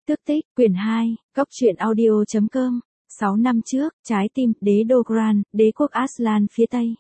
Tước tích, quyển 2, Cốc truyện audio.com. 6 năm trước, trái tim, đế đô Gran, đế quốc Aslan phía tây.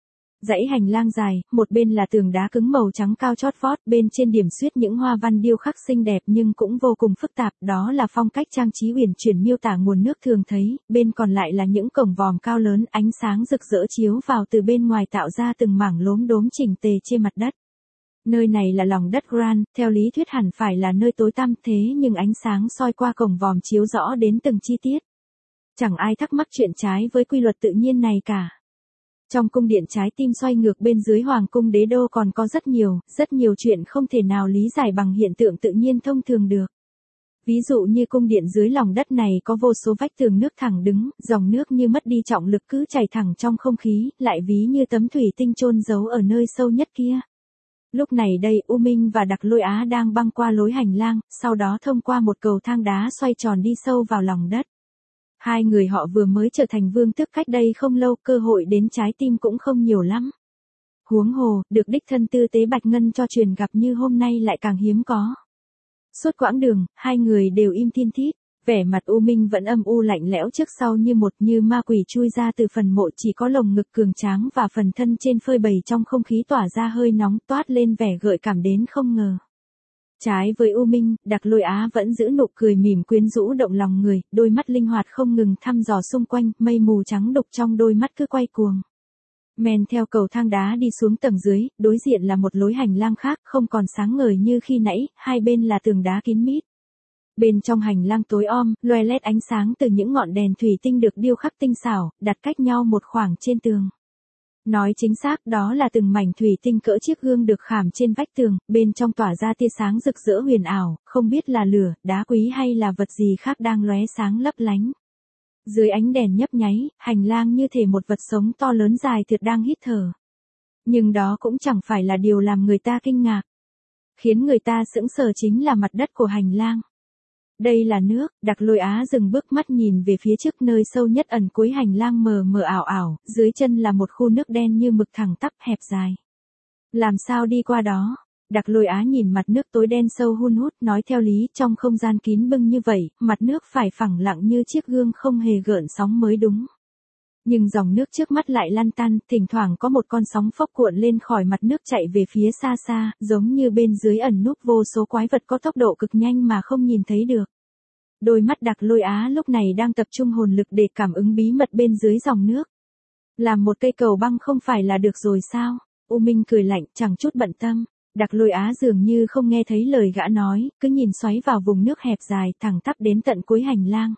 Dãy hành lang dài, một bên là tường đá cứng màu trắng cao chót vót, bên trên điểm xuyết những hoa văn điêu khắc xinh đẹp nhưng cũng vô cùng phức tạp, đó là phong cách trang trí uyển chuyển miêu tả nguồn nước thường thấy, bên còn lại là những cổng vòm cao lớn, ánh sáng rực rỡ chiếu vào từ bên ngoài tạo ra từng mảng lốm đốm chỉnh tề trên mặt đất. Nơi này là lòng đất Gran, theo lý thuyết hẳn phải là nơi tối tăm thế nhưng ánh sáng soi qua cổng vòm chiếu rõ đến từng chi tiết. Chẳng ai thắc mắc chuyện trái với quy luật tự nhiên này cả. Trong cung điện trái tim xoay ngược bên dưới hoàng cung đế đô còn có rất nhiều chuyện không thể nào lý giải bằng hiện tượng tự nhiên thông thường được. Ví dụ như cung điện dưới lòng đất này có vô số vách tường nước thẳng đứng, dòng nước như mất đi trọng lực cứ chảy thẳng trong không khí, lại ví như tấm thủy tinh chôn giấu ở nơi sâu nhất kia. Lúc này đây U Minh và Đặc Lôi Á đang băng qua lối hành lang, sau đó thông qua một cầu thang đá xoay tròn đi sâu vào lòng đất. Hai người họ vừa mới trở thành vương tước cách đây không lâu, cơ hội đến trái tim cũng không nhiều lắm. Huống hồ, được đích thân tư tế Bạch Ngân cho truyền gặp như hôm nay lại càng hiếm có. Suốt quãng đường, hai người đều im thiên thít, vẻ mặt U Minh vẫn âm u lạnh lẽo trước sau như ma quỷ chui ra từ phần mộ, chỉ có lồng ngực cường tráng và phần thân trên phơi bày trong không khí tỏa ra hơi nóng toát lên vẻ gợi cảm đến không ngờ. Trái với U Minh, Đặc Lôi Á vẫn giữ nụ cười mỉm quyến rũ động lòng người, đôi mắt linh hoạt không ngừng thăm dò xung quanh, mây mù trắng đục trong đôi mắt cứ quay cuồng. Men theo cầu thang đá đi xuống tầng dưới, đối diện là một lối hành lang khác, không còn sáng ngời như khi nãy, hai bên là tường đá kín mít. Bên trong hành lang tối om, loe lét ánh sáng từ những ngọn đèn thủy tinh được điêu khắc tinh xảo, đặt cách nhau một khoảng trên tường. Nói chính xác đó là từng mảnh thủy tinh cỡ chiếc gương được khảm trên vách tường, bên trong tỏa ra tia sáng rực rỡ huyền ảo, không biết là lửa, đá quý hay là vật gì khác đang lóe sáng lấp lánh. Dưới ánh đèn nhấp nháy, hành lang như thể một vật sống to lớn dài thượt đang hít thở. Nhưng đó cũng chẳng phải là điều làm người ta kinh ngạc. Khiến người ta sững sờ chính là mặt đất của hành lang. Đây là nước. Đặc Lôi Á dừng bước mắt nhìn về phía trước, nơi sâu nhất ẩn cuối hành lang mờ mờ ảo ảo, dưới chân là một khu nước đen như mực thẳng tắp hẹp dài. Làm sao đi qua đó? Đặc Lôi Á nhìn mặt nước tối đen sâu hun hút, nói theo lý trong không gian kín bưng như vậy, mặt nước phải phẳng lặng như chiếc gương không hề gợn sóng mới đúng. Nhưng dòng nước trước mắt lại lăn tăn, thỉnh thoảng có một con sóng phốc cuộn lên khỏi mặt nước chạy về phía xa xa, giống như bên dưới ẩn núp vô số quái vật có tốc độ cực nhanh mà không nhìn thấy được. Đôi mắt Đặc Lôi Á lúc này đang tập trung hồn lực để cảm ứng bí mật bên dưới dòng nước. Làm một cây cầu băng không phải là được rồi sao? U Minh cười lạnh, chẳng chút bận tâm. Đặc Lôi Á dường như không nghe thấy lời gã nói, cứ nhìn xoáy vào vùng nước hẹp dài thẳng tắp đến tận cuối hành lang.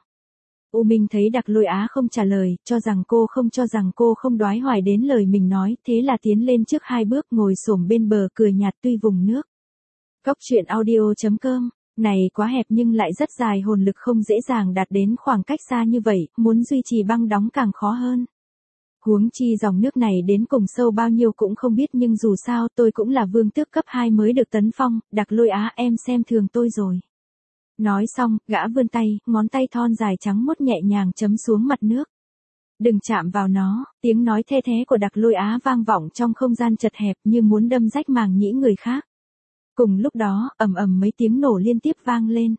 U Minh thấy Đặc Lôi Á không trả lời, cho rằng cô không đoái hoài đến lời mình nói, thế là tiến lên trước hai bước, ngồi xổm bên bờ cười nhạt tuy vùng nước. Cốc truyện audio.com. Này quá hẹp nhưng lại rất dài, hồn lực không dễ dàng đạt đến khoảng cách xa như vậy, muốn duy trì băng đóng càng khó hơn. Huống chi dòng nước này đến cùng sâu bao nhiêu cũng không biết, nhưng dù sao tôi cũng là vương tước cấp 2 mới được tấn phong, Đặc Lôi Á em xem thường tôi rồi. Nói xong, gã vươn tay, ngón tay thon dài trắng muốt nhẹ nhàng chấm xuống mặt nước. Đừng chạm vào nó, tiếng nói the thé của Đặc Lôi Á vang vọng trong không gian chật hẹp như muốn đâm rách màng nhĩ người khác. Cùng lúc đó, ầm ầm mấy tiếng nổ liên tiếp vang lên.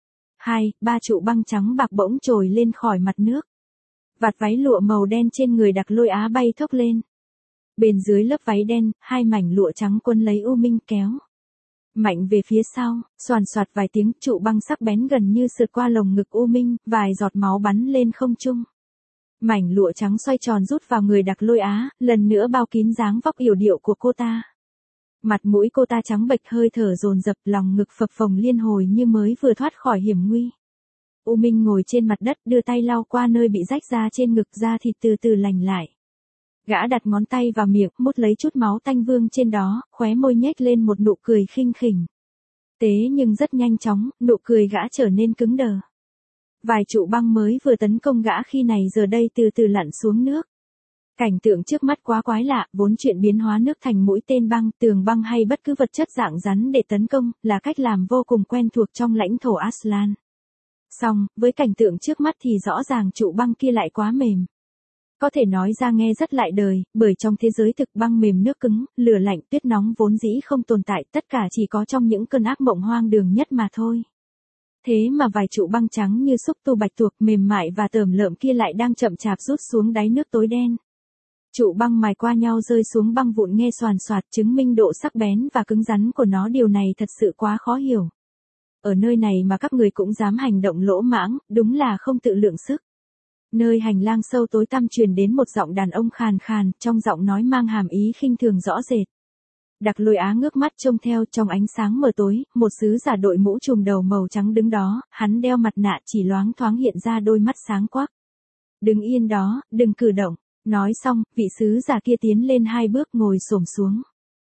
2-3 trụ băng trắng bạc bỗng trồi lên khỏi mặt nước. Vạt váy lụa màu đen trên người Đặc Lôi Á bay thốc lên. Bên dưới lớp váy đen, hai mảnh lụa trắng quấn lấy U Minh kéo mạnh về phía sau, xoàn xoạt vài tiếng, trụ băng sắc bén gần như sượt qua lồng ngực U Minh, vài giọt máu bắn lên không trung. Mảnh lụa trắng xoay tròn rút vào người Đặc Lôi Á, lần nữa bao kín dáng vóc yểu điệu của cô ta. Mặt mũi cô ta trắng bệch, hơi thở dồn dập, lòng ngực phập phồng liên hồi như mới vừa thoát khỏi hiểm nguy. U Minh ngồi trên mặt đất, đưa tay lau qua nơi bị rách ra trên ngực, da thịt từ từ lành lại. Gã đặt ngón tay vào miệng, mút lấy chút máu tanh vương trên đó, khóe môi nhếch lên một nụ cười khinh khỉnh. Tế nhưng rất nhanh chóng, nụ cười gã trở nên cứng đờ. Vài trụ băng mới vừa tấn công gã khi này giờ đây từ từ lặn xuống nước. Cảnh tượng trước mắt quá quái lạ, vốn chuyện biến hóa nước thành mũi tên băng, tường băng hay bất cứ vật chất dạng rắn để tấn công, là cách làm vô cùng quen thuộc trong lãnh thổ Aslan. Song, với cảnh tượng trước mắt thì rõ ràng trụ băng kia lại quá mềm. Có thể nói ra nghe rất lại đời, bởi trong thế giới thực băng mềm nước cứng, lửa lạnh tuyết nóng vốn dĩ không tồn tại, tất cả chỉ có trong những cơn ác mộng hoang đường nhất mà thôi. Thế mà vài trụ băng trắng như xúc tu bạch tuộc mềm mại và tởm lợm kia lại đang chậm chạp rút xuống đáy nước tối đen. Trụ băng mài qua nhau rơi xuống băng vụn nghe xoàn xoạt, chứng minh độ sắc bén và cứng rắn của nó. Điều này thật sự quá khó hiểu. Ở nơi này mà các người cũng dám hành động lỗ mãng, đúng là không tự lượng sức. Nơi hành lang sâu tối tăm truyền đến một giọng đàn ông khàn khàn, trong giọng nói mang hàm ý khinh thường rõ rệt. Đặc Lôi Á ngước mắt trông theo. Trong ánh sáng mờ tối, một sứ giả đội mũ trùm đầu màu trắng đứng đó, hắn đeo mặt nạ chỉ loáng thoáng hiện ra đôi mắt sáng quắc. Đứng yên đó, đừng cử động. Nói xong, vị sứ giả kia tiến lên 2 bước ngồi xổm xuống.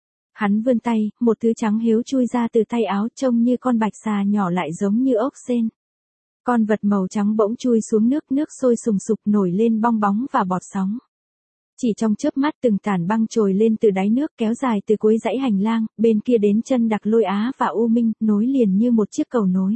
Hắn vươn tay, một thứ trắng hiếu chui ra từ tay áo trông như con bạch xà nhỏ lại giống như ốc sên. Con vật màu trắng bỗng chui xuống nước sôi sùng sục nổi lên bong bóng và bọt sóng. Chỉ trong chớp mắt từng tản băng trồi lên từ đáy nước kéo dài từ cuối dãy hành lang, bên kia đến chân Đặc Lôi Á và U Minh, nối liền như một chiếc cầu nối.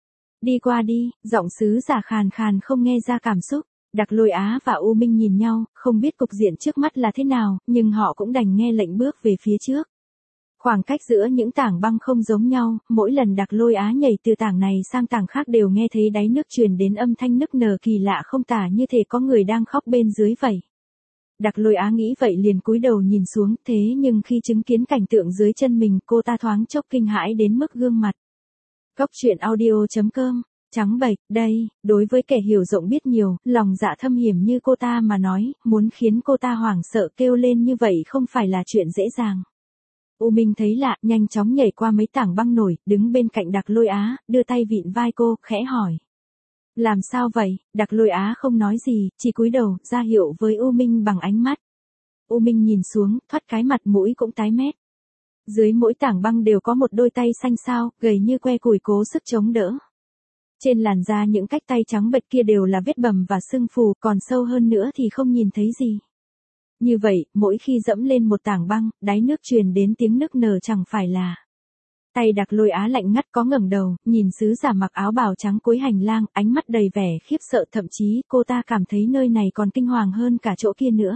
Đi qua đi, giọng sứ giả khàn khàn không nghe ra cảm xúc. Đặc Lôi Á và U Minh nhìn nhau, không biết cục diện trước mắt là thế nào, nhưng họ cũng đành nghe lệnh bước về phía trước. Khoảng cách giữa những tảng băng không giống nhau, mỗi lần Đặc Lôi Á nhảy từ tảng này sang tảng khác đều nghe thấy đáy nước truyền đến âm thanh nức nở kỳ lạ không tả, như thể có người đang khóc bên dưới vậy. Đặc Lôi Á nghĩ vậy liền cúi đầu nhìn xuống, thế nhưng khi chứng kiến cảnh tượng dưới chân mình, cô ta thoáng chốc kinh hãi đến mức gương mặt. Cốc truyện audio.com Trắng bệch, đây, đối với kẻ hiểu rộng biết nhiều, lòng dạ thâm hiểm như cô ta mà nói, muốn khiến cô ta hoảng sợ kêu lên như vậy không phải là chuyện dễ dàng. U Minh thấy lạ, nhanh chóng nhảy qua mấy tảng băng nổi, đứng bên cạnh Đặc Lôi Á, đưa tay vịn vai cô, khẽ hỏi. Làm sao vậy? Đặc Lôi Á không nói gì, chỉ cúi đầu, ra hiệu với U Minh bằng ánh mắt. U Minh nhìn xuống, thoát cái mặt mũi cũng tái mét. Dưới mỗi tảng băng đều có một đôi tay xanh xao, gầy như que củi cố sức chống đỡ. Trên làn da những cách tay trắng bệch kia đều là vết bầm và sưng phù, còn sâu hơn nữa thì không nhìn thấy gì. Như vậy, mỗi khi dẫm lên một tảng băng, đáy nước truyền đến tiếng nức nở chẳng phải là. Tay Đặc Lôi Á lạnh ngắt có ngẩng đầu, nhìn sứ giả mặc áo bào trắng cuối hành lang, ánh mắt đầy vẻ khiếp sợ, thậm chí cô ta cảm thấy nơi này còn kinh hoàng hơn cả chỗ kia nữa.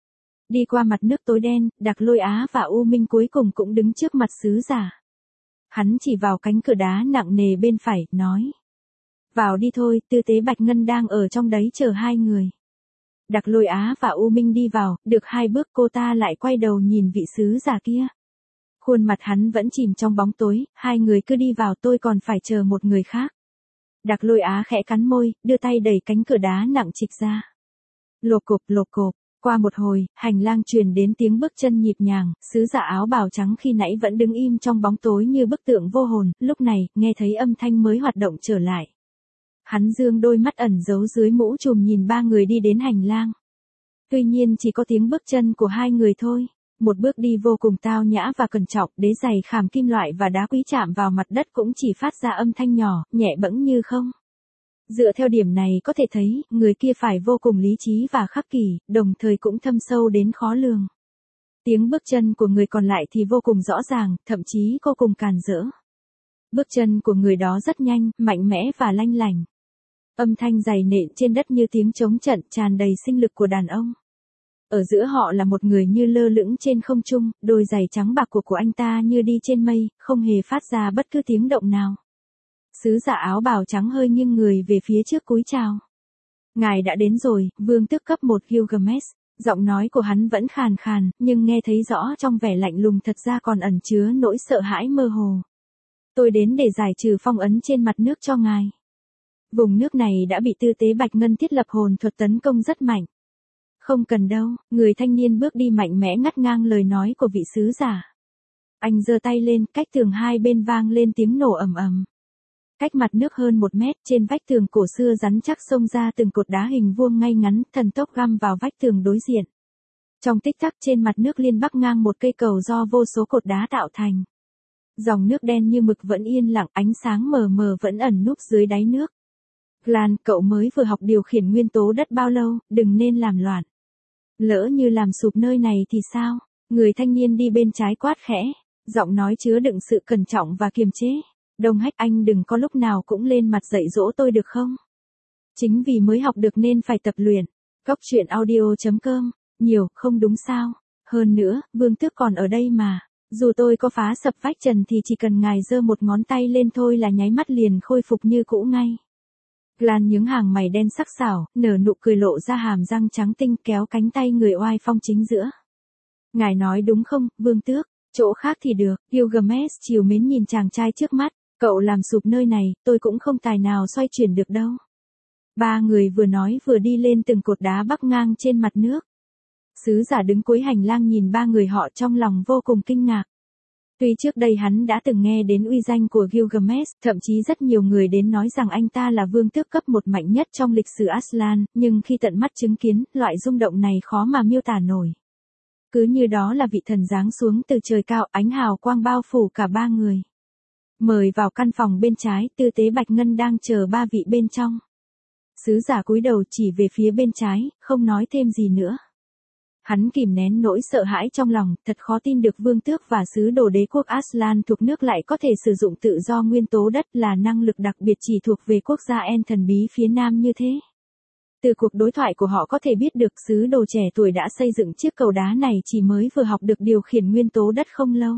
Đi qua mặt nước tối đen, Đặc Lôi Á và U Minh cuối cùng cũng đứng trước mặt sứ giả. Hắn chỉ vào cánh cửa đá nặng nề bên phải, nói. Vào đi thôi, tư tế Bạch Ngân đang ở trong đấy chờ 2 người. Đặc Lôi Á và U Minh đi vào, được 2 bước cô ta lại quay đầu nhìn vị sứ giả kia. Khuôn mặt hắn vẫn chìm trong bóng tối, 2 người cứ đi vào, tôi còn phải chờ một người khác. Đặc Lôi Á khẽ cắn môi, đưa tay đẩy cánh cửa đá nặng trịch ra. Lộp cộp, qua một hồi, hành lang truyền đến tiếng bước chân nhịp nhàng, sứ giả áo bào trắng khi nãy vẫn đứng im trong bóng tối như bức tượng vô hồn, lúc này, nghe thấy âm thanh mới hoạt động trở lại. Hắn dương đôi mắt ẩn giấu dưới mũ trùm nhìn 3 người đi đến hành lang. Tuy nhiên chỉ có tiếng bước chân của 2 người thôi. Một bước đi vô cùng tao nhã và cẩn trọng, đế giày khảm kim loại và đá quý chạm vào mặt đất cũng chỉ phát ra âm thanh nhỏ, nhẹ bẫng như không. Dựa theo điểm này có thể thấy, người kia phải vô cùng lý trí và khắc kỷ, đồng thời cũng thâm sâu đến khó lường. Tiếng bước chân của người còn lại thì vô cùng rõ ràng, thậm chí vô cùng càn rỡ. Bước chân của người đó rất nhanh, mạnh mẽ và lanh lảnh. Âm thanh giày nện trên đất như tiếng trống trận, tràn đầy sinh lực của đàn ông. Ở giữa họ là một người như lơ lửng trên không trung, đôi giày trắng bạc của anh ta như đi trên mây, không hề phát ra bất cứ tiếng động nào. Sứ giả áo bào trắng hơi nghiêng người về phía trước cúi chào. Ngài đã đến rồi, vương tước cấp 1 Gilgamesh. Giọng nói của hắn vẫn khàn khàn, nhưng nghe thấy rõ trong vẻ lạnh lùng thật ra còn ẩn chứa nỗi sợ hãi mơ hồ. Tôi đến để giải trừ phong ấn trên mặt nước cho ngài. Vùng nước này đã bị tư tế Bạch Ngân thiết lập hồn thuật tấn công rất mạnh. Không cần đâu, người thanh niên bước đi mạnh mẽ ngắt ngang lời nói của vị sứ giả. Anh giơ tay lên, cách tường hai bên vang lên tiếng nổ ầm ầm. Cách mặt nước hơn 1 mét, trên vách tường cổ xưa rắn chắc xông ra từng cột đá hình vuông ngay ngắn, thần tốc găm vào vách tường đối diện. Trong tích tắc trên mặt nước liên bắc ngang một cây cầu do vô số cột đá tạo thành. Dòng nước đen như mực vẫn yên lặng, ánh sáng mờ mờ vẫn ẩn núp dưới đáy nước. Glenn, cậu mới vừa học điều khiển nguyên tố đất bao lâu, đừng nên làm loạn. Lỡ như làm sụp nơi này thì sao? Người thanh niên đi bên trái quát khẽ, giọng nói chứa đựng sự cẩn trọng và kiềm chế. Đông Hách, anh đừng có lúc nào cũng lên mặt dạy dỗ tôi được không? Chính vì mới học được nên phải tập luyện. Cốc truyện audio.com, nhiều, không đúng sao? Hơn nữa, vương tước còn ở đây mà. Dù tôi có phá sập vách trần thì chỉ cần ngài giơ một ngón tay lên thôi là nháy mắt liền khôi phục như cũ ngay. Glan nhướng hàng mày đen sắc sảo, nở nụ cười lộ ra hàm răng trắng tinh kéo cánh tay người oai phong chính giữa. Ngài nói đúng không, vương tước? Chỗ khác thì được, Gilgamesh trìu mến nhìn chàng trai trước mắt, cậu làm sụp nơi này, tôi cũng không tài nào xoay chuyển được đâu. Ba người vừa nói vừa đi lên từng cột đá bắc ngang trên mặt nước. Sứ giả đứng cuối hành lang nhìn ba người họ trong lòng vô cùng kinh ngạc. Tuy trước đây hắn đã từng nghe đến uy danh của Gilgamesh, thậm chí rất nhiều người đến nói rằng anh ta là vương tước cấp 1 mạnh nhất trong lịch sử Aslan, nhưng khi tận mắt chứng kiến, loại rung động này khó mà miêu tả nổi. Cứ như đó là vị thần giáng xuống từ trời cao, ánh hào quang bao phủ cả ba người. Mời vào căn phòng bên trái, tư tế Bạch Ngân đang chờ ba vị bên trong. Sứ giả cúi đầu chỉ về phía bên trái, không nói thêm gì nữa. Hắn kìm nén nỗi sợ hãi trong lòng, thật khó tin được vương tước và sứ đồ đế quốc Aslan thuộc nước lại có thể sử dụng tự do nguyên tố đất là năng lực đặc biệt chỉ thuộc về quốc gia En thần bí phía nam như thế. Từ cuộc đối thoại của họ có thể biết được sứ đồ trẻ tuổi đã xây dựng chiếc cầu đá này chỉ mới vừa học được điều khiển nguyên tố đất không lâu.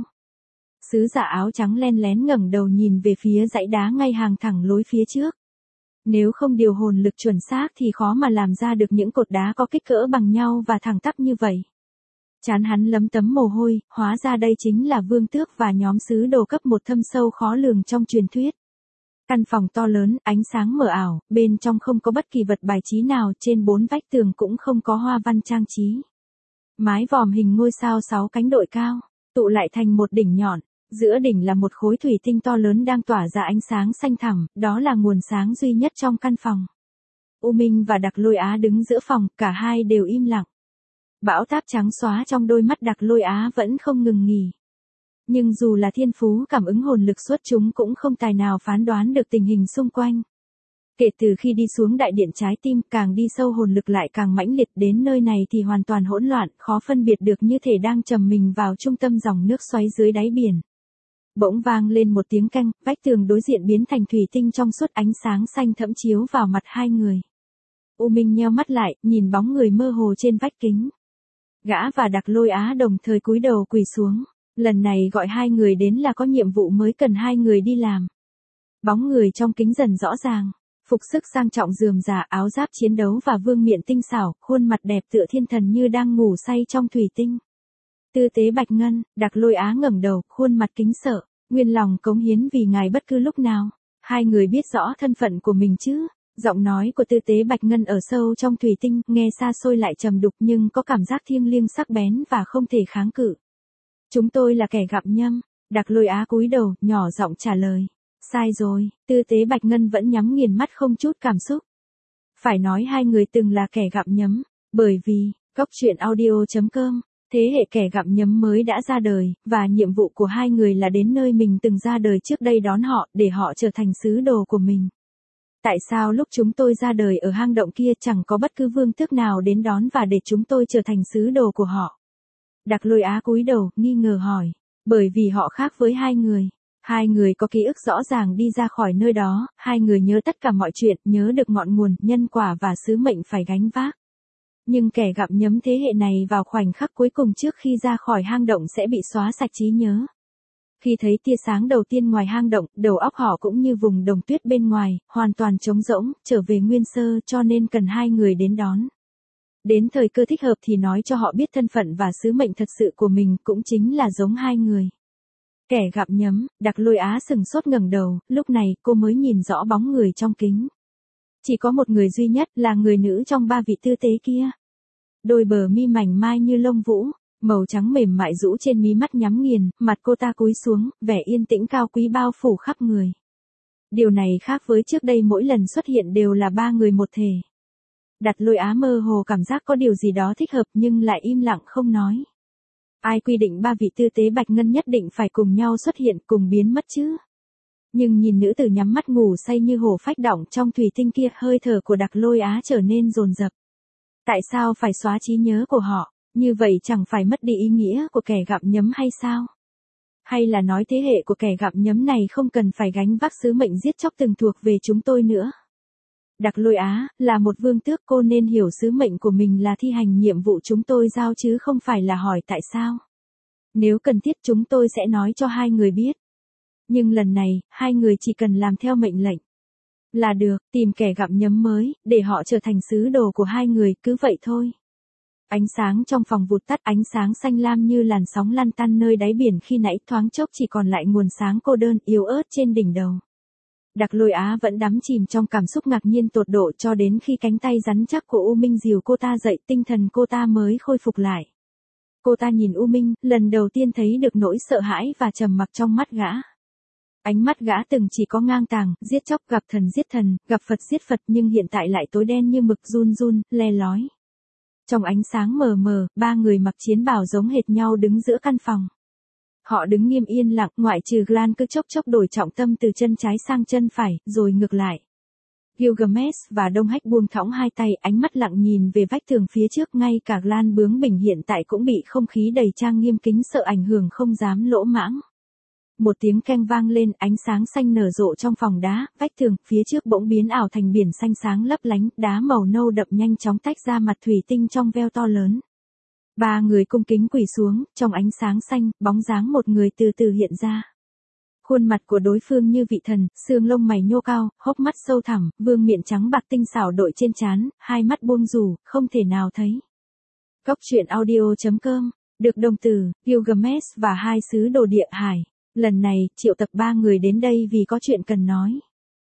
Sứ giả áo trắng len lén ngẩng đầu nhìn về phía dãy đá ngay hàng thẳng lối phía trước. Nếu không điều hồn lực chuẩn xác thì khó mà làm ra được những cột đá có kích cỡ bằng nhau và thẳng tắp như vậy. Trán hắn lấm tấm mồ hôi, hóa ra đây chính là vương tước và nhóm sứ đồ cấp 1 thâm sâu khó lường trong truyền thuyết. Căn phòng to lớn, ánh sáng mờ ảo, bên trong không có bất kỳ vật bài trí nào, trên 4 vách tường cũng không có hoa văn trang trí. Mái vòm hình ngôi sao 6 cánh đội cao, tụ lại thành một đỉnh nhọn. Giữa đỉnh là một khối thủy tinh to lớn đang tỏa ra ánh sáng xanh thẳm, đó là nguồn sáng duy nhất trong căn phòng. U Minh và Đặc Lôi Á đứng giữa phòng, cả hai đều im lặng. Bão táp trắng xóa trong đôi mắt Đặc Lôi Á vẫn không ngừng nghỉ. Nhưng dù là thiên phú cảm ứng hồn lực xuất chúng cũng không tài nào phán đoán được tình hình xung quanh. Kể từ khi đi xuống đại điện trái tim, càng đi sâu hồn lực lại càng mãnh liệt, đến nơi này thì hoàn toàn hỗn loạn, khó phân biệt được, như thể đang trầm mình vào trung tâm dòng nước xoáy dưới đáy biển. Bỗng vang lên một tiếng keng, vách tường đối diện biến thành thủy tinh trong suốt, ánh sáng xanh thẫm chiếu vào mặt hai người. U Minh nheo mắt lại, nhìn bóng người mơ hồ trên vách kính. Gã và Đặc Lôi Á đồng thời cúi đầu quỳ xuống. Lần này gọi hai người đến là có nhiệm vụ mới cần hai người đi làm. Bóng người trong kính dần rõ ràng, phục sức sang trọng rườm rà, áo giáp chiến đấu và vương miện tinh xảo, khuôn mặt đẹp tựa thiên thần như đang ngủ say trong thủy tinh. Tư tế Bạch Ngân, Đặc Lôi Á ngẩng đầu, khuôn mặt kính sợ, nguyên lòng cống hiến vì ngài bất cứ lúc nào. Hai người biết rõ thân phận của mình chứ? Giọng nói của tư tế Bạch Ngân ở sâu trong thủy tinh, nghe xa xôi lại trầm đục nhưng có cảm giác thiêng liêng sắc bén và không thể kháng cự. Chúng tôi là kẻ gặm nhấm. Đặc Lôi Á cúi đầu, nhỏ giọng trả lời. Sai rồi, tư tế Bạch Ngân vẫn nhắm nghiền mắt không chút cảm xúc. Phải nói hai người từng là kẻ gặm nhấm, bởi vì, Góc Truyện Audio.com, thế hệ kẻ gặm nhấm mới đã ra đời, và nhiệm vụ của hai người là đến nơi mình từng ra đời trước đây đón họ, để họ trở thành sứ đồ của mình. Tại sao lúc chúng tôi ra đời ở hang động kia chẳng có bất cứ vương tước nào đến đón và để chúng tôi trở thành sứ đồ của họ? Đặc Lôi Á cúi đầu, nghi ngờ hỏi. Bởi vì họ khác với hai người. Hai người có ký ức rõ ràng đi ra khỏi nơi đó, hai người nhớ tất cả mọi chuyện, nhớ được ngọn nguồn, nhân quả và sứ mệnh phải gánh vác. Nhưng kẻ gặm nhấm thế hệ này vào khoảnh khắc cuối cùng trước khi ra khỏi hang động sẽ bị xóa sạch trí nhớ. Khi thấy tia sáng đầu tiên ngoài hang động, đầu óc họ cũng như vùng đồng tuyết bên ngoài, hoàn toàn trống rỗng, trở về nguyên sơ, cho nên cần hai người đến đón. Đến thời cơ thích hợp thì nói cho họ biết thân phận và sứ mệnh thật sự của mình, cũng chính là giống hai người. Kẻ gặm nhấm, Đặc Lôi Á sừng sốt ngẩng đầu, lúc này cô mới nhìn rõ bóng người trong kính. Chỉ có một người duy nhất là người nữ trong ba vị tư tế kia. Đôi bờ mi mảnh mai như lông vũ, màu trắng mềm mại rũ trên mí mắt nhắm nghiền, mặt cô ta cúi xuống, vẻ yên tĩnh cao quý bao phủ khắp người. Điều này khác với trước đây mỗi lần xuất hiện đều là ba người một thể. Đặc Lôi Á mơ hồ cảm giác có điều gì đó thích hợp nhưng lại im lặng không nói. Ai quy định ba vị tư tế Bạch Ngân nhất định phải cùng nhau xuất hiện, cùng biến mất chứ? Nhưng nhìn nữ tử nhắm mắt ngủ say như hổ phách đọng trong thủy tinh kia, hơi thở của Đặc Lôi Á trở nên dồn dập. Tại sao phải xóa trí nhớ của họ? Như vậy chẳng phải mất đi ý nghĩa của kẻ gặm nhấm hay sao? Hay là nói thế hệ của kẻ gặm nhấm này không cần phải gánh vác sứ mệnh giết chóc từng thuộc về chúng tôi nữa? Đặc Lôi Á, là một vương tước, cô nên hiểu sứ mệnh của mình là thi hành nhiệm vụ chúng tôi giao chứ không phải là hỏi tại sao. Nếu cần thiết chúng tôi sẽ nói cho hai người biết. Nhưng lần này, hai người chỉ cần làm theo mệnh lệnh là được, tìm kẻ gặm nhấm mới, để họ trở thành sứ đồ của hai người, cứ vậy thôi. Ánh sáng trong phòng vụt tắt, ánh sáng xanh lam như làn sóng lăn tăn nơi đáy biển khi nãy thoáng chốc chỉ còn lại nguồn sáng cô đơn, yếu ớt trên đỉnh đầu. Đặc Lôi Á vẫn đắm chìm trong cảm xúc ngạc nhiên tột độ cho đến khi cánh tay rắn chắc của U Minh dìu cô ta dậy, tinh thần cô ta mới khôi phục lại. Cô ta nhìn U Minh, lần đầu tiên thấy được nỗi sợ hãi và trầm mặc trong mắt gã. Ánh mắt gã từng chỉ có ngang tàng, giết chóc, gặp thần giết thần, gặp Phật giết Phật, nhưng hiện tại lại tối đen như mực, run run, le lói. Trong ánh sáng mờ mờ, ba người mặc chiến bào giống hệt nhau đứng giữa căn phòng. Họ đứng nghiêm yên lặng, ngoại trừ Glan cứ chốc chốc đổi trọng tâm từ chân trái sang chân phải, rồi ngược lại. Gilgamesh và Đông Hách buông thõng hai tay, ánh mắt lặng nhìn về vách tường phía trước, ngay cả Glan bướng bỉnh hiện tại cũng bị không khí đầy trang nghiêm kính sợ ảnh hưởng, không dám lỗ mãng. Một tiếng keng vang lên, ánh sáng xanh nở rộ trong phòng đá, vách tường phía trước bỗng biến ảo thành biển xanh sáng lấp lánh, đá màu nâu đậm nhanh chóng tách ra mặt thủy tinh trong veo to lớn. Ba người cung kính quỳ xuống, trong ánh sáng xanh, bóng dáng một người từ từ hiện ra. Khuôn mặt của đối phương như vị thần, xương lông mày nhô cao, hốc mắt sâu thẳm, vương miện trắng bạc tinh xảo đội trên trán, hai mắt buông rủ, không thể nào thấy. Góc truyện audio.com, được đồng tử, Gilgamesh và hai sứ đồ địa hải. Lần này, triệu tập ba người đến đây vì có chuyện cần nói.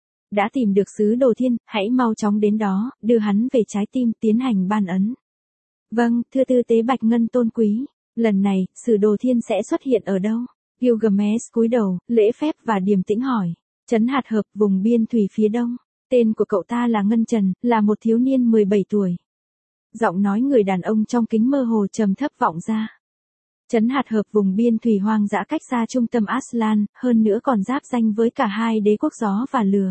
Đã tìm được sứ đồ thiên, hãy mau chóng đến đó, đưa hắn về trái tim, tiến hành ban ấn. Vâng, thưa tư tế Bạch Ngân tôn quý. Lần này, sứ đồ thiên sẽ xuất hiện ở đâu? Gilgamesh cúi đầu, lễ phép và điềm tĩnh hỏi. Trấn Hạt Hợp, vùng biên thủy phía đông. Tên của cậu ta là Ngân Trần, là một thiếu niên 17 tuổi. Giọng nói người đàn ông trong kính mơ hồ trầm thấp vọng ra. Trấn Hạt Hợp, vùng biên thủy hoang dã cách xa trung tâm Aslan, hơn nữa còn giáp ranh với cả hai đế quốc gió và lửa.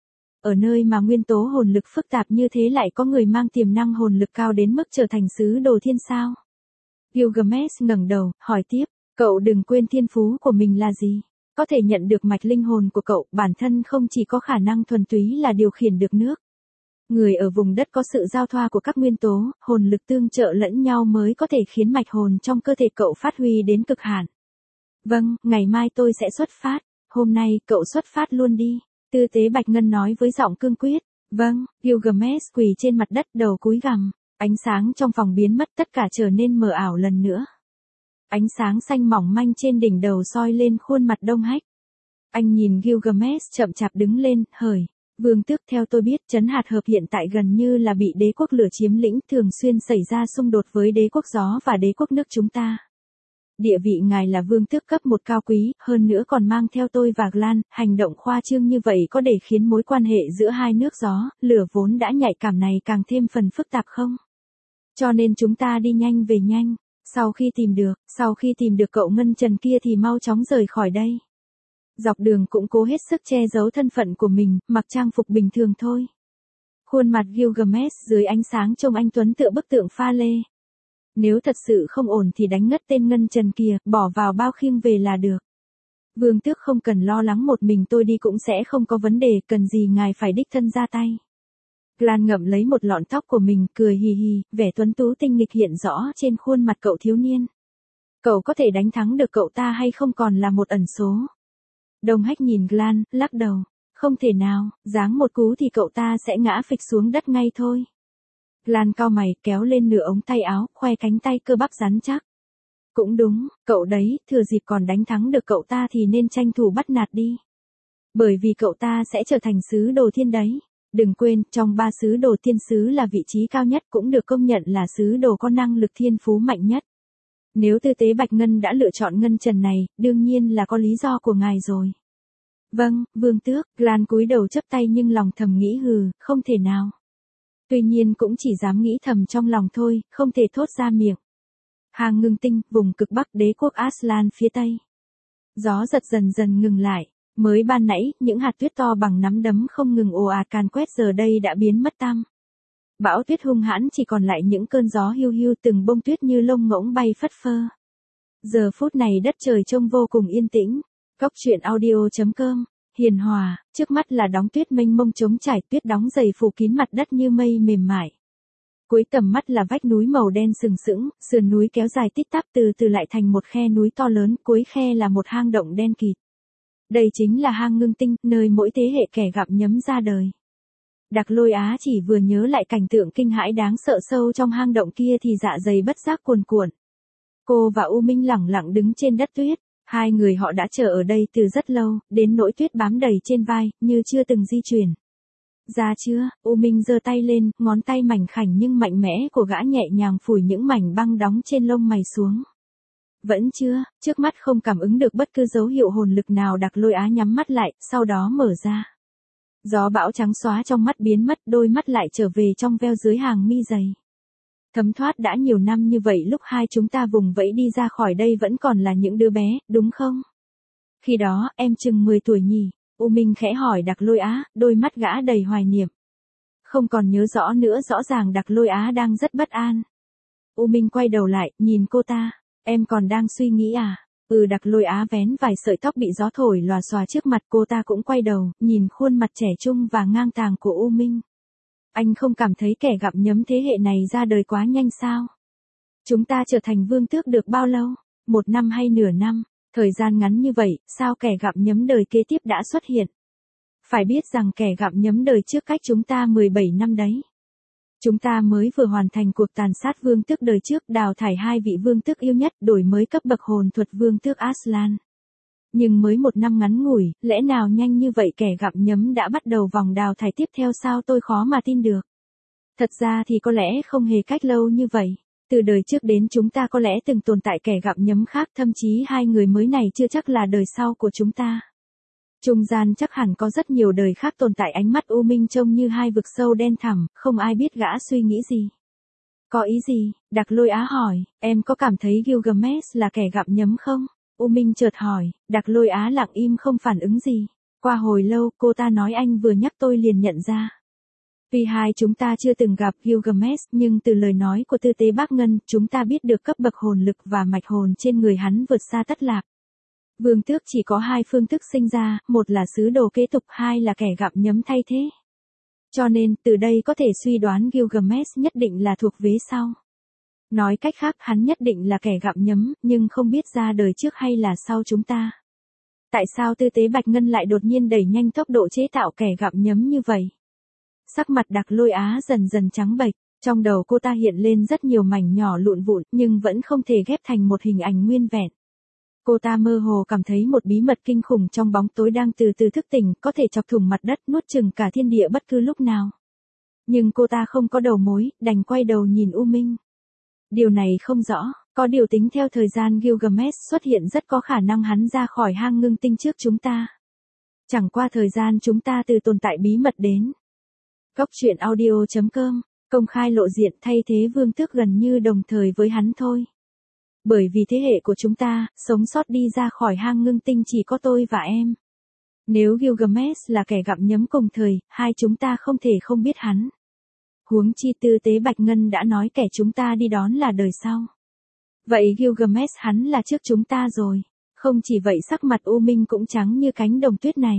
Ở nơi mà nguyên tố hồn lực phức tạp như thế lại có người mang tiềm năng hồn lực cao đến mức trở thành sứ đồ thiên sao? Gilgamesh ngẩng đầu, hỏi tiếp, cậu đừng quên thiên phú của mình là gì? Có thể nhận được mạch linh hồn của cậu, bản thân không chỉ có khả năng thuần túy là điều khiển được nước. Người ở vùng đất có sự giao thoa của các nguyên tố, hồn lực tương trợ lẫn nhau mới có thể khiến mạch hồn trong cơ thể cậu phát huy đến cực hạn. Vâng, ngày mai tôi sẽ xuất phát, hôm nay cậu xuất phát luôn đi. Tư tế Bạch Ngân nói với giọng cương quyết. Vâng, Gilgamesh quỳ trên mặt đất, đầu cúi gằm. Ánh sáng trong phòng biến mất, tất cả trở nên mờ ảo lần nữa. Ánh sáng xanh mỏng manh trên đỉnh đầu soi lên khuôn mặt Đông Hách. Anh nhìn Gilgamesh chậm chạp đứng lên, hời. Vương tước, theo tôi biết, Trấn Hạt Hợp hiện tại gần như là bị đế quốc lửa chiếm lĩnh, thường xuyên xảy ra xung đột với đế quốc gió và đế quốc nước chúng ta. Địa vị ngài là vương tước cấp 1 cao quý, hơn nữa còn mang theo tôi và Glan, hành động khoa trương như vậy có để khiến mối quan hệ giữa hai nước gió, lửa vốn đã nhạy cảm này càng thêm phần phức tạp không? Cho nên chúng ta đi nhanh về nhanh, sau khi tìm được cậu Ngân Trần kia thì mau chóng rời khỏi đây. Dọc đường cũng cố hết sức che giấu thân phận của mình, mặc trang phục bình thường thôi. Khuôn mặt Gilgamesh dưới ánh sáng trông anh tuấn tựa bức tượng pha lê. Nếu thật sự không ổn thì đánh ngất tên Ngân Trần kia, bỏ vào bao khiêng về là được. Vương tước không cần lo lắng, một mình tôi đi cũng sẽ không có vấn đề, cần gì ngài phải đích thân ra tay. Glan ngậm lấy một lọn tóc của mình, cười hì hì, vẻ tuấn tú tinh nghịch hiện rõ trên khuôn mặt cậu thiếu niên. Cậu có thể đánh thắng được cậu ta hay không còn là một ẩn số. Đông Hách nhìn Glan, lắc đầu. Không thể nào, giáng một cú thì cậu ta sẽ ngã phịch xuống đất ngay thôi. Glan cau mày, kéo lên nửa ống tay áo, khoe cánh tay cơ bắp rắn chắc. Cũng đúng, cậu đấy, thừa dịp còn đánh thắng được cậu ta thì nên tranh thủ bắt nạt đi. Bởi vì cậu ta sẽ trở thành sứ đồ thiên đấy. Đừng quên, trong 3 sứ đồ thiên sứ là vị trí cao nhất, cũng được công nhận là sứ đồ có năng lực thiên phú mạnh nhất. Nếu tư tế Bạch Ngân đã lựa chọn Ngân Trần này, đương nhiên là có lý do của ngài rồi. Vâng, vương tước, Glan cúi đầu chắp tay nhưng lòng thầm nghĩ không thể nào. Tuy nhiên cũng chỉ dám nghĩ thầm trong lòng thôi, không thể thốt ra miệng. Hàng Ngưng Tinh, vùng cực bắc đế quốc Aslan phía tây. Gió giật dần dần ngừng lại. Mới ban nãy, những hạt tuyết to bằng nắm đấm không ngừng ồ ạt càn quét giờ đây đã biến mất tăm. Bão tuyết hung hãn chỉ còn lại những cơn gió hiu hiu, từng bông tuyết như lông ngỗng bay phất phơ. Giờ phút này đất trời trông vô cùng yên tĩnh. Góc truyện audio.com, hiền hòa, trước mắt là đóng tuyết mênh mông trống trải, tuyết đóng dày phủ kín mặt đất như mây mềm mại. Cuối tầm mắt là vách núi màu đen sừng sững, sườn núi kéo dài tít tắp từ từ lại thành một khe núi to lớn, cuối khe là một hang động đen kịt. Đây chính là hang Ngưng Tinh, nơi mỗi thế hệ kẻ gặm nhấm ra đời. Đặc Lôi Á chỉ vừa nhớ lại cảnh tượng kinh hãi đáng sợ sâu trong hang động kia thì dạ dày bất giác cuồn cuộn. Cô và U Minh lẳng lặng đứng trên đất tuyết, hai người họ đã chờ ở đây từ rất lâu, đến nỗi tuyết bám đầy trên vai, như chưa từng di chuyển. Ra chưa, U Minh giơ tay lên, ngón tay mảnh khảnh nhưng mạnh mẽ của gã nhẹ nhàng phủi những mảnh băng đóng trên lông mày xuống. Vẫn chưa, trước mắt không cảm ứng được bất cứ dấu hiệu hồn lực nào. Đặc Lôi Á nhắm mắt lại, sau đó mở ra. Gió bão trắng xóa trong mắt biến mất, đôi mắt lại trở về trong veo dưới hàng mi dày. Thấm thoát đã nhiều năm như vậy, lúc hai chúng ta vùng vẫy đi ra khỏi đây vẫn còn là những đứa bé, đúng không? Khi đó, em chừng 10 tuổi nhỉ? U Minh khẽ hỏi Đặc Lôi Á, đôi mắt gã đầy hoài niệm. Không còn nhớ rõ nữa, rõ ràng Đặc Lôi Á đang rất bất an. U Minh quay đầu lại, nhìn cô ta, em còn đang suy nghĩ à? Đặc Lôi Á vén vài sợi tóc bị gió thổi lòa xòa trước mặt, cô ta cũng quay đầu, nhìn khuôn mặt trẻ trung và ngang tàng của U Minh. Anh không cảm thấy kẻ gặm nhấm thế hệ này ra đời quá nhanh sao? Chúng ta trở thành vương tước được bao lâu? 1 năm hay nửa năm? Thời gian ngắn như vậy, sao kẻ gặm nhấm đời kế tiếp đã xuất hiện? Phải biết rằng kẻ gặm nhấm đời trước cách chúng ta 17 năm đấy. Chúng ta mới vừa hoàn thành cuộc tàn sát vương tước đời trước, đào thải 2 vị vương tước yêu nhất, đổi mới cấp bậc hồn thuật vương tước Aslan. Nhưng mới 1 năm ngắn ngủi, lẽ nào nhanh như vậy kẻ gặm nhấm đã bắt đầu vòng đào thải tiếp theo sao? Tôi khó mà tin được. Thật ra thì có lẽ không hề cách lâu như vậy. Từ đời trước đến chúng ta có lẽ từng tồn tại kẻ gặm nhấm khác, thậm chí 2 người mới này chưa chắc là đời sau của chúng ta. Trung gian chắc hẳn có rất nhiều đời khác tồn tại. Ánh mắt U Minh trông như 2 vực sâu đen thẳm, không ai biết gã suy nghĩ gì. Có ý gì? Đặc Lôi Á hỏi, em có cảm thấy Gilgamesh là kẻ gặm nhấm không? U Minh chợt hỏi, Đặc Lôi Á lặng im không phản ứng gì. Qua hồi lâu, cô ta nói anh vừa nhắc tôi liền nhận ra. Tuy hai chúng ta chưa từng gặp Gilgamesh, nhưng từ lời nói của Tư Tế Bác Ngân, chúng ta biết được cấp bậc hồn lực và mạch hồn trên người hắn vượt xa Tất Lạp. Vương tước chỉ có 2 phương thức sinh ra, một là sứ đồ kế tục, 2 là kẻ gặm nhấm thay thế. Cho nên, từ đây có thể suy đoán Gilgamesh nhất định là thuộc vế sau. Nói cách khác, hắn nhất định là kẻ gặm nhấm, nhưng không biết ra đời trước hay là sau chúng ta. Tại sao Tư Tế Bạch Ngân lại đột nhiên đẩy nhanh tốc độ chế tạo kẻ gặm nhấm như vậy? Sắc mặt Đặc Lôi Á dần dần trắng bệch, trong đầu cô ta hiện lên rất nhiều mảnh nhỏ lụn vụn, nhưng vẫn không thể ghép thành một hình ảnh nguyên vẹn. Cô ta mơ hồ cảm thấy một bí mật kinh khủng trong bóng tối đang từ từ thức tỉnh, có thể chọc thủng mặt đất, nuốt chửng cả thiên địa bất cứ lúc nào. Nhưng cô ta không có đầu mối, đành quay đầu nhìn U Minh. Điều này không rõ, có điều tính theo thời gian Gilgamesh xuất hiện rất có khả năng hắn ra khỏi hang Ngưng Tinh trước chúng ta. Chẳng qua thời gian chúng ta từ tồn tại bí mật đến. Góc truyện audio.com, công khai lộ diện thay thế vương tước gần như đồng thời với hắn thôi. Bởi vì thế hệ của chúng ta, sống sót đi ra khỏi hang Ngưng Tinh chỉ có tôi và em. Nếu Gilgamesh là kẻ gặm nhấm cùng thời, hai chúng ta không thể không biết hắn. Huống chi Tư Tế Bạch Ngân đã nói kẻ chúng ta đi đón là đời sau. Vậy Gilgamesh hắn là trước chúng ta rồi. Không chỉ vậy, sắc mặt U Minh cũng trắng như cánh đồng tuyết này.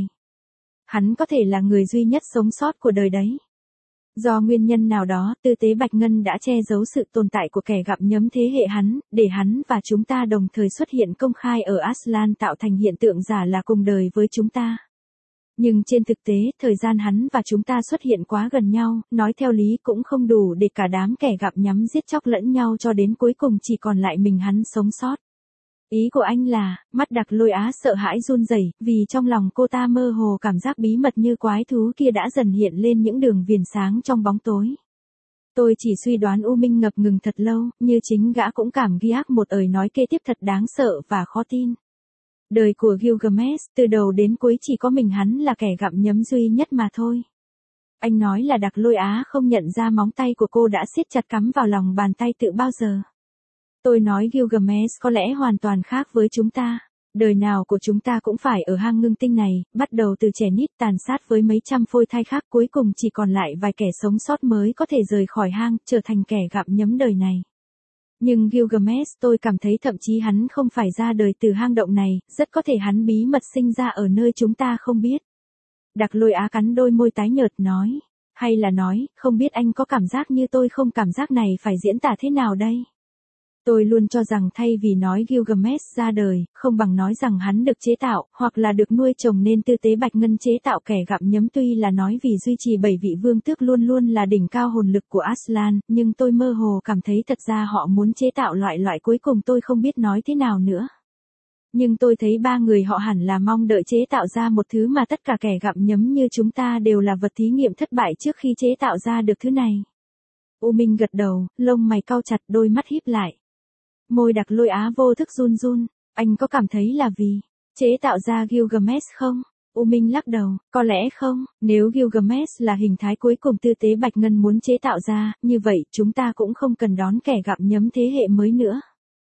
Hắn có thể là người duy nhất sống sót của đời đấy. Do nguyên nhân nào đó, Tư Tế Bạch Ngân đã che giấu sự tồn tại của kẻ gặm nhấm thế hệ hắn, để hắn và chúng ta đồng thời xuất hiện công khai ở Aslan, tạo thành hiện tượng giả là cùng đời với chúng ta. Nhưng trên thực tế, thời gian hắn và chúng ta xuất hiện quá gần nhau, nói theo lý cũng không đủ để cả đám kẻ gặm nhấm giết chóc lẫn nhau cho đến cuối cùng chỉ còn lại mình hắn sống sót. Ý của anh là, mắt Đặc Lôi Á sợ hãi run rẩy, vì trong lòng cô ta mơ hồ cảm giác bí mật như quái thú kia đã dần hiện lên những đường viền sáng trong bóng tối. Tôi chỉ suy đoán. U Minh ngập ngừng thật lâu, như chính gã cũng cảm ghiác một lời nói kế tiếp thật đáng sợ và khó tin. Đời của Gilgamesh, từ đầu đến cuối chỉ có mình hắn là kẻ gặm nhấm duy nhất mà thôi. Anh nói là Đặc Lôi Á không nhận ra móng tay của cô đã siết chặt cắm vào lòng bàn tay tự bao giờ. Tôi nói Gilgamesh có lẽ hoàn toàn khác với chúng ta. Đời nào của chúng ta cũng phải ở hang Ngưng Tinh này, bắt đầu từ trẻ nít tàn sát với mấy trăm phôi thai khác, cuối cùng chỉ còn lại vài kẻ sống sót mới có thể rời khỏi hang, trở thành kẻ gặm nhấm đời này. Nhưng Gilgamesh, tôi cảm thấy thậm chí hắn không phải ra đời từ hang động này, rất có thể hắn bí mật sinh ra ở nơi chúng ta không biết. Đặc Lôi Á cắn đôi môi tái nhợt nói, Hay là nói, không biết anh có cảm giác như tôi không, cảm giác này phải diễn tả thế nào đây? Tôi luôn cho rằng thay vì nói Gilgamesh ra đời, không bằng nói rằng hắn được chế tạo, hoặc là được nuôi trồng nên tư tế bạch ngân chế tạo kẻ gặm nhấm, tuy là nói vì duy trì 7 vị vương tước luôn luôn là đỉnh cao hồn lực của Aslan, nhưng tôi mơ hồ cảm thấy thật ra họ muốn chế tạo loại cuối cùng, tôi không biết nói thế nào nữa. Nhưng tôi thấy ba người họ hẳn là mong đợi chế tạo ra một thứ mà tất cả kẻ gặm nhấm như chúng ta đều là vật thí nghiệm thất bại trước khi chế tạo ra được thứ này. U Minh gật đầu, lông mày cau chặt, đôi mắt híp lại. Môi Đặc Lôi Á vô thức run run, anh có cảm thấy là vì chế tạo ra Gilgamesh không? U Minh lắc đầu, có lẽ không, nếu Gilgamesh là hình thái cuối cùng tư tế bạch ngân muốn chế tạo ra, như vậy chúng ta cũng không cần đón kẻ gặm nhấm thế hệ mới nữa.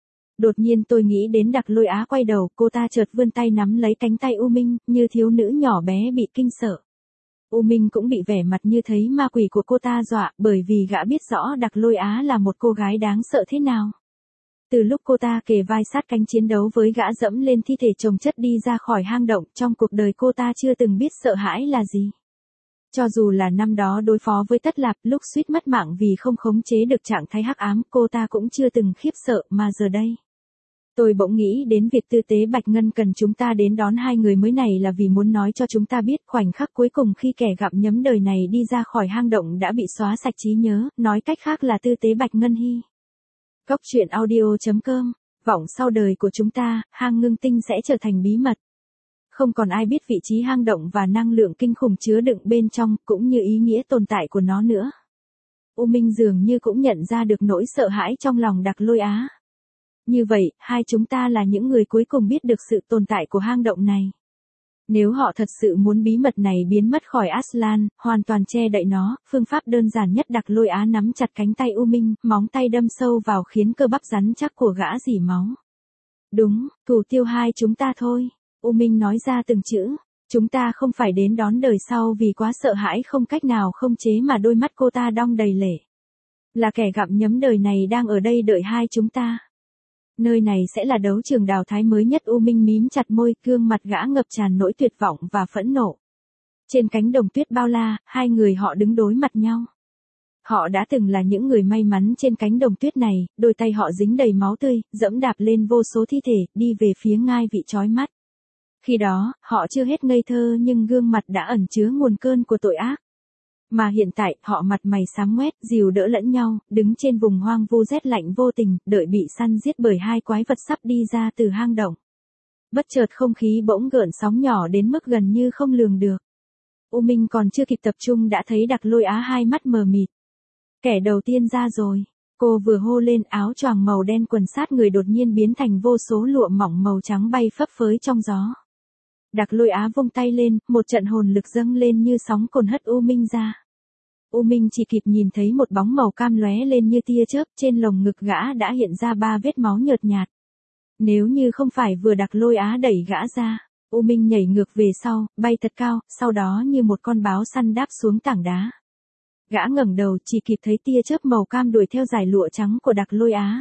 Đột nhiên tôi nghĩ đến Đặc Lôi Á quay đầu, cô ta chợt vươn tay nắm lấy cánh tay U Minh, như thiếu nữ nhỏ bé bị kinh sợ. U Minh cũng bị vẻ mặt như thấy ma quỷ của cô ta dọa, bởi vì gã biết rõ Đặc Lôi Á là một cô gái đáng sợ thế nào. Từ lúc cô ta kề vai sát cánh chiến đấu với gã dẫm lên thi thể chồng chất đi ra khỏi hang động, trong cuộc đời cô ta chưa từng biết sợ hãi là gì. Cho dù là năm đó đối phó với Tất Lạp, lúc suýt mất mạng vì không khống chế được trạng thái hắc ám, cô ta cũng chưa từng khiếp sợ, mà giờ đây. Tôi bỗng nghĩ đến việc tư tế bạch ngân cần chúng ta đến đón hai người mới này là vì muốn nói cho chúng ta biết khoảnh khắc cuối cùng khi kẻ gặm nhấm đời này đi ra khỏi hang động đã bị xóa sạch trí nhớ, nói cách khác là tư tế bạch ngân hy. Góc truyện audio.com, vọng sau đời của chúng ta, hang ngưng tinh sẽ trở thành bí mật. Không còn ai biết vị trí hang động và năng lượng kinh khủng chứa đựng bên trong, cũng như ý nghĩa tồn tại của nó nữa. U Minh dường như cũng nhận ra được nỗi sợ hãi trong lòng Đặc Lôi Á. Như vậy, hai chúng ta là những người cuối cùng biết được sự tồn tại của hang động này. Nếu họ thật sự muốn bí mật này biến mất khỏi Aslan, hoàn toàn che đậy nó, phương pháp đơn giản nhất. Đặc Lôi Á nắm chặt cánh tay U Minh, móng tay đâm sâu vào khiến cơ bắp rắn chắc của gã rỉ máu. Đúng, thủ tiêu hai chúng ta thôi. U Minh nói ra từng chữ. Chúng ta không phải đến đón đời sau vì quá sợ hãi không cách nào không chế, mà đôi mắt cô ta đong đầy lệ. Là kẻ gặm nhấm đời này đang ở đây đợi hai chúng ta. Nơi này sẽ là đấu trường đào thái mới nhất. U Minh mím chặt môi, gương mặt gã ngập tràn nỗi tuyệt vọng và phẫn nộ. Trên cánh đồng tuyết bao la, hai người họ đứng đối mặt nhau. Họ đã từng là những người may mắn trên cánh đồng tuyết này, đôi tay họ dính đầy máu tươi, dẫm đạp lên vô số thi thể, đi về phía ngai vị chói mắt. Khi đó, họ chưa hết ngây thơ nhưng gương mặt đã ẩn chứa nguồn cơn của tội ác. Mà hiện tại, họ mặt mày xám ngoét, dìu đỡ lẫn nhau, đứng trên vùng hoang vu rét lạnh vô tình, đợi bị săn giết bởi hai quái vật sắp đi ra từ hang động. Bất chợt không khí bỗng gợn sóng nhỏ đến mức gần như không lường được. U Minh còn chưa kịp tập trung đã thấy Đặc Lôi Á hai mắt mờ mịt. Kẻ đầu tiên ra rồi. Cô vừa hô lên, áo choàng màu đen quần sát người đột nhiên biến thành vô số lụa mỏng màu trắng bay phấp phới trong gió. Đặc Lôi Á vung tay lên, một trận hồn lực dâng lên như sóng cồn hất U Minh ra. U Minh chỉ kịp nhìn thấy một bóng màu cam lóe lên như tia chớp, trên lồng ngực gã đã hiện ra 3 vết máu nhợt nhạt. Nếu như không phải vừa Đặc Lôi Á đẩy gã ra, U Minh nhảy ngược về sau, bay thật cao, sau đó như một con báo săn đáp xuống tảng đá. Gã ngẩng đầu chỉ kịp thấy tia chớp màu cam đuổi theo dải lụa trắng của Đặc Lôi Á.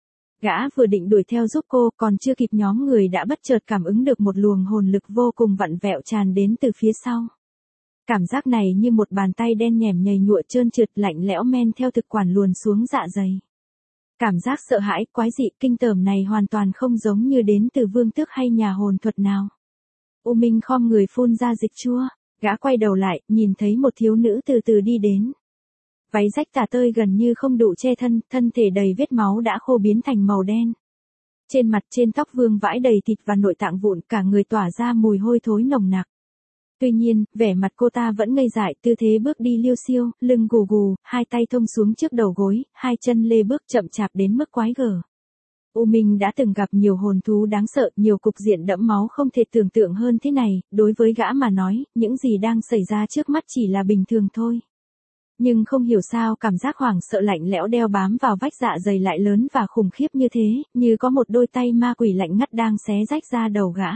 Gã vừa định đuổi theo giúp cô, còn chưa kịp nhóm người đã bất chợt cảm ứng được một luồng hồn lực vô cùng vặn vẹo tràn đến từ phía sau. Cảm giác này như một bàn tay đen nhẻm nhầy nhụa trơn trượt lạnh lẽo men theo thực quản luồn xuống dạ dày. Cảm giác sợ hãi, quái dị, kinh tởm này hoàn toàn không giống như đến từ vương tước hay nhà hồn thuật nào. U Minh khom người phun ra dịch chua, gã quay đầu lại, nhìn thấy một thiếu nữ từ từ đi đến. Váy rách tả tơi gần như không đủ che thân, thân thể đầy vết máu đã khô biến thành màu đen. Trên mặt trên tóc vương vãi đầy thịt và nội tạng vụn, cả người tỏa ra mùi hôi thối nồng nặc. Tuy nhiên, vẻ mặt cô ta vẫn ngây dại, tư thế bước đi liêu xiêu, lưng gù gù, hai tay thông xuống trước đầu gối, hai chân lê bước chậm chạp đến mức quái gở. U Minh đã từng gặp nhiều hồn thú đáng sợ, nhiều cục diện đẫm máu không thể tưởng tượng hơn thế này, đối với gã mà nói, những gì đang xảy ra trước mắt chỉ là bình thường thôi. Nhưng không hiểu sao cảm giác hoảng sợ lạnh lẽo đeo bám vào vách dạ dày lại lớn và khủng khiếp như thế, như có một đôi tay ma quỷ lạnh ngắt đang xé rách ra đầu gã.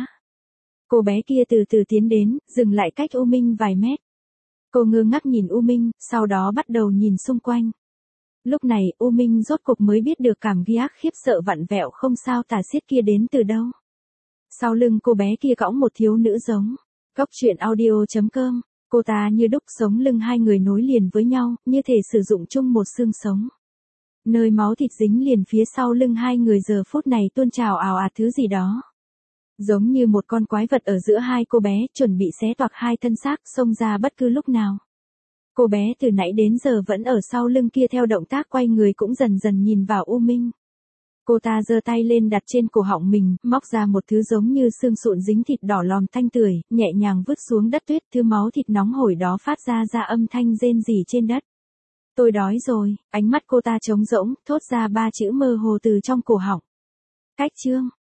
Cô bé kia từ từ tiến đến, dừng lại cách U Minh vài mét. Cô ngơ ngác nhìn U Minh, sau đó bắt đầu nhìn xung quanh. Lúc này, U Minh rốt cuộc mới biết được cảm giác khiếp sợ vặn vẹo không sao tả xiết kia đến từ đâu. Sau lưng cô bé kia cõng một thiếu nữ giống. Góc truyện audio.com Cô ta như đúc sống lưng hai người nối liền với nhau, như thể sử dụng chung một xương sống. Nơi máu thịt dính liền phía sau lưng hai người giờ phút này tuôn trào ào ạt thứ gì đó. Giống như một con quái vật ở giữa hai cô bé, chuẩn bị xé toạc hai thân xác, xông ra bất cứ lúc nào. Cô bé từ nãy đến giờ vẫn ở sau lưng kia theo động tác quay người cũng dần dần nhìn vào U Minh. Cô ta giơ tay lên đặt trên cổ họng mình, móc ra một thứ giống như xương sụn dính thịt đỏ lòm thanh tưởi, nhẹ nhàng vứt xuống đất tuyết, thứ máu thịt nóng hổi đó phát ra âm thanh rên rỉ trên đất. Tôi đói rồi, ánh mắt cô ta trống rỗng, thốt ra ba chữ mơ hồ từ trong cổ họng. Cách chương